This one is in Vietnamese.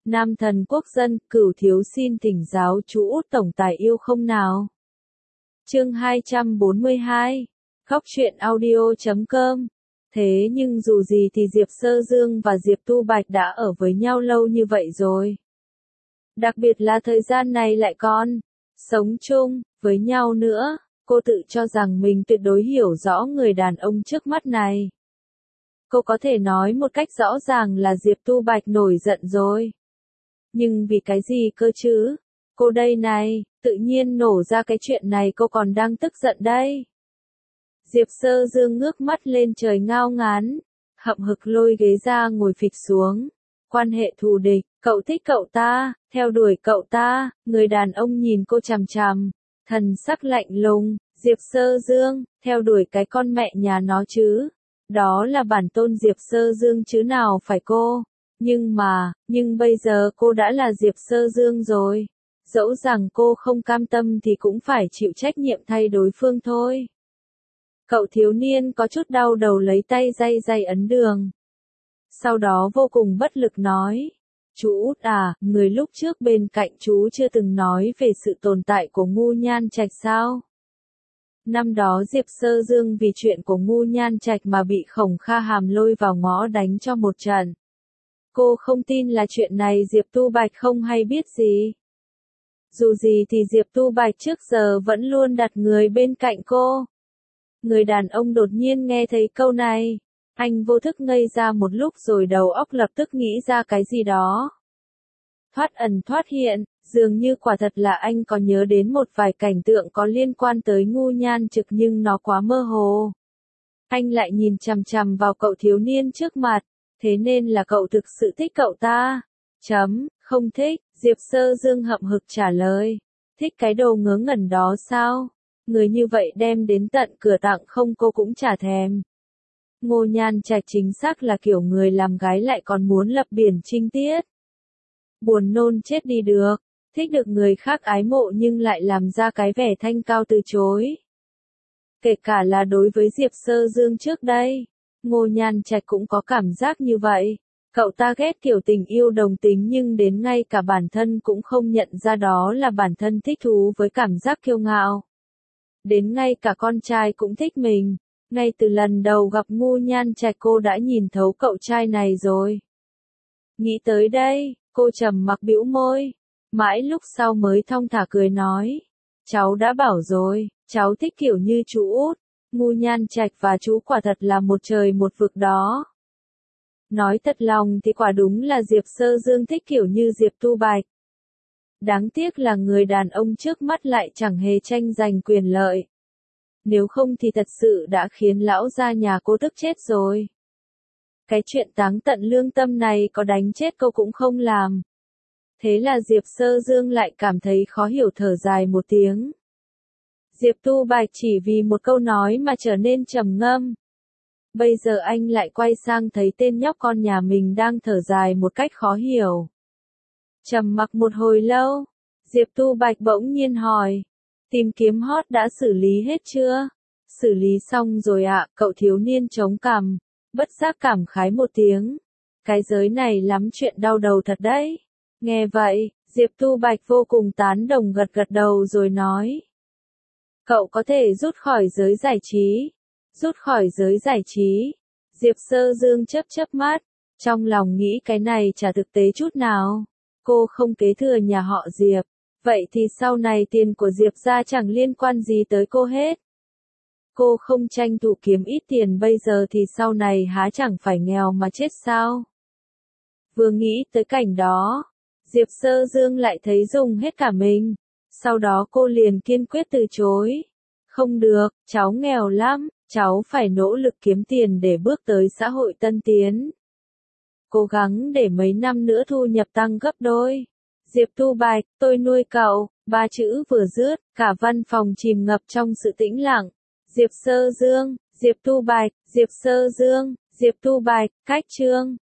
Nam thần quốc dân, Cửu thiếu xin thỉnh giáo chú Út tổng tài yêu không nào. Chương 242. Khóc chuyện audio.com. Thế nhưng dù gì thì Diệp Sơ Dương và Diệp Tu Bạch đã ở với nhau lâu như vậy rồi. Đặc biệt là thời gian này lại còn sống chung với nhau nữa, cô tự cho rằng mình tuyệt đối hiểu rõ người đàn ông trước mắt này. Cô có thể nói một cách rõ ràng là Diệp Tu Bạch nổi giận rồi. Nhưng vì cái gì cơ chứ? Cô đây này, tự nhiên nổ ra cái chuyện này cô còn đang tức giận đây. Diệp Sơ Dương ngước mắt lên trời ngao ngán, hậm hực lôi ghế ra ngồi phịch xuống. Quan hệ thù địch, cậu thích cậu ta, theo đuổi cậu ta, người đàn ông nhìn cô chằm chằm, thần sắc lạnh lùng. Diệp Sơ Dương, theo đuổi cái con mẹ nhà nó chứ. Đó là bản tôn Diệp Sơ Dương chứ nào phải cô. Nhưng bây giờ cô đã là Diệp Sơ Dương rồi. Dẫu rằng cô không cam tâm thì cũng phải chịu trách nhiệm thay đối phương thôi. Cậu thiếu niên có chút đau đầu lấy tay day ấn đường. Sau đó vô cùng bất lực nói. Chú Út à, người lúc trước bên cạnh chú chưa từng nói về sự tồn tại của Ngu Nhan Trạch sao? Năm đó Diệp Sơ Dương vì chuyện của Ngu Nhan Trạch mà bị Khổng Kha Hàm lôi vào ngõ đánh cho một trận. Cô không tin là chuyện này Diệp Tu Bạch không hay biết gì. Dù gì thì Diệp Tu Bạch trước giờ vẫn luôn đặt người bên cạnh cô. Người đàn ông đột nhiên nghe thấy câu này. Anh vô thức ngây ra một lúc rồi đầu óc lập tức nghĩ ra cái gì đó. Thoát ẩn thoát hiện, dường như quả thật là anh có nhớ đến một vài cảnh tượng có liên quan tới Ngu Nhan Trực nhưng nó quá mơ hồ. Anh lại nhìn chằm chằm vào cậu thiếu niên trước mặt, thế nên là cậu thực sự thích cậu ta. Không thích, Diệp Sơ Dương hậm hực trả lời. Thích cái đồ ngớ ngẩn đó sao? Người như vậy đem đến tận cửa tặng không cô cũng chả thèm. Ngô Nhan Trạch chính xác là kiểu người làm gái lại còn muốn lập biển trinh tiết. Buồn nôn chết đi được, thích được người khác ái mộ nhưng lại làm ra cái vẻ thanh cao từ chối. Kể cả là đối với Diệp Sơ Dương trước đây, Ngô Nhan Trạch cũng có cảm giác như vậy. Cậu ta ghét kiểu tình yêu đồng tính nhưng đến ngay cả bản thân cũng không nhận ra đó là bản thân thích thú với cảm giác kiêu ngạo. Đến ngay cả con trai cũng thích mình. Ngay từ lần đầu gặp Ngu Nhan Trạch cô đã nhìn thấu cậu trai này rồi. Nghĩ tới đây, cô trầm mặc bĩu môi. Mãi lúc sau mới thong thả cười nói. Cháu đã bảo rồi, cháu thích kiểu như chú Út. Ngu Nhan Trạch và chú quả thật là một trời một vực đó. Nói thật lòng thì quả đúng là Diệp Sơ Dương thích kiểu như Diệp Tu Bạch. Đáng tiếc là người đàn ông trước mắt lại chẳng hề tranh giành quyền lợi. Nếu không thì thật sự đã khiến lão gia nhà cô tức chết rồi. Cái chuyện táng tận lương tâm này có đánh chết cô cũng không làm. Thế là Diệp Sơ Dương lại cảm thấy khó hiểu thở dài một tiếng. Diệp Tu Bạch chỉ vì một câu nói mà trở nên trầm ngâm. Bây giờ anh lại quay sang thấy tên nhóc con nhà mình đang thở dài một cách khó hiểu. Trầm mặc một hồi lâu, Diệp Tu Bạch bỗng nhiên hỏi. Tìm kiếm hot đã xử lý hết chưa? Xử lý xong rồi ạ, cậu thiếu niên chống cằm, bất giác cảm khái một tiếng. Cái giới này lắm chuyện đau đầu thật đấy. Nghe vậy, Diệp Tu Bạch vô cùng tán đồng gật gật đầu rồi nói. Cậu có thể rút khỏi giới giải trí. Rút khỏi giới giải trí. Diệp Sơ Dương chớp mắt, trong lòng nghĩ cái này chả thực tế chút nào. Cô không kế thừa nhà họ Diệp. Vậy thì sau này tiền của Diệp gia chẳng liên quan gì tới cô hết. Cô không tranh thủ kiếm ít tiền bây giờ thì sau này há chẳng phải nghèo mà chết sao? Vừa nghĩ tới cảnh đó, Diệp Sơ Dương lại thấy dùng hết cả mình. Sau đó cô liền kiên quyết từ chối. Không được, cháu nghèo lắm, cháu phải nỗ lực kiếm tiền để bước tới xã hội tân tiến. Cố gắng để mấy năm nữa thu nhập tăng gấp đôi. Diệp Tu Bạch, tôi nuôi cậu, ba chữ vừa dứt, cả văn phòng chìm ngập trong sự tĩnh lặng. Diệp Sơ Dương, Diệp Tu Bạch, Diệp Sơ Dương, Diệp Tu Bạch, cách chương.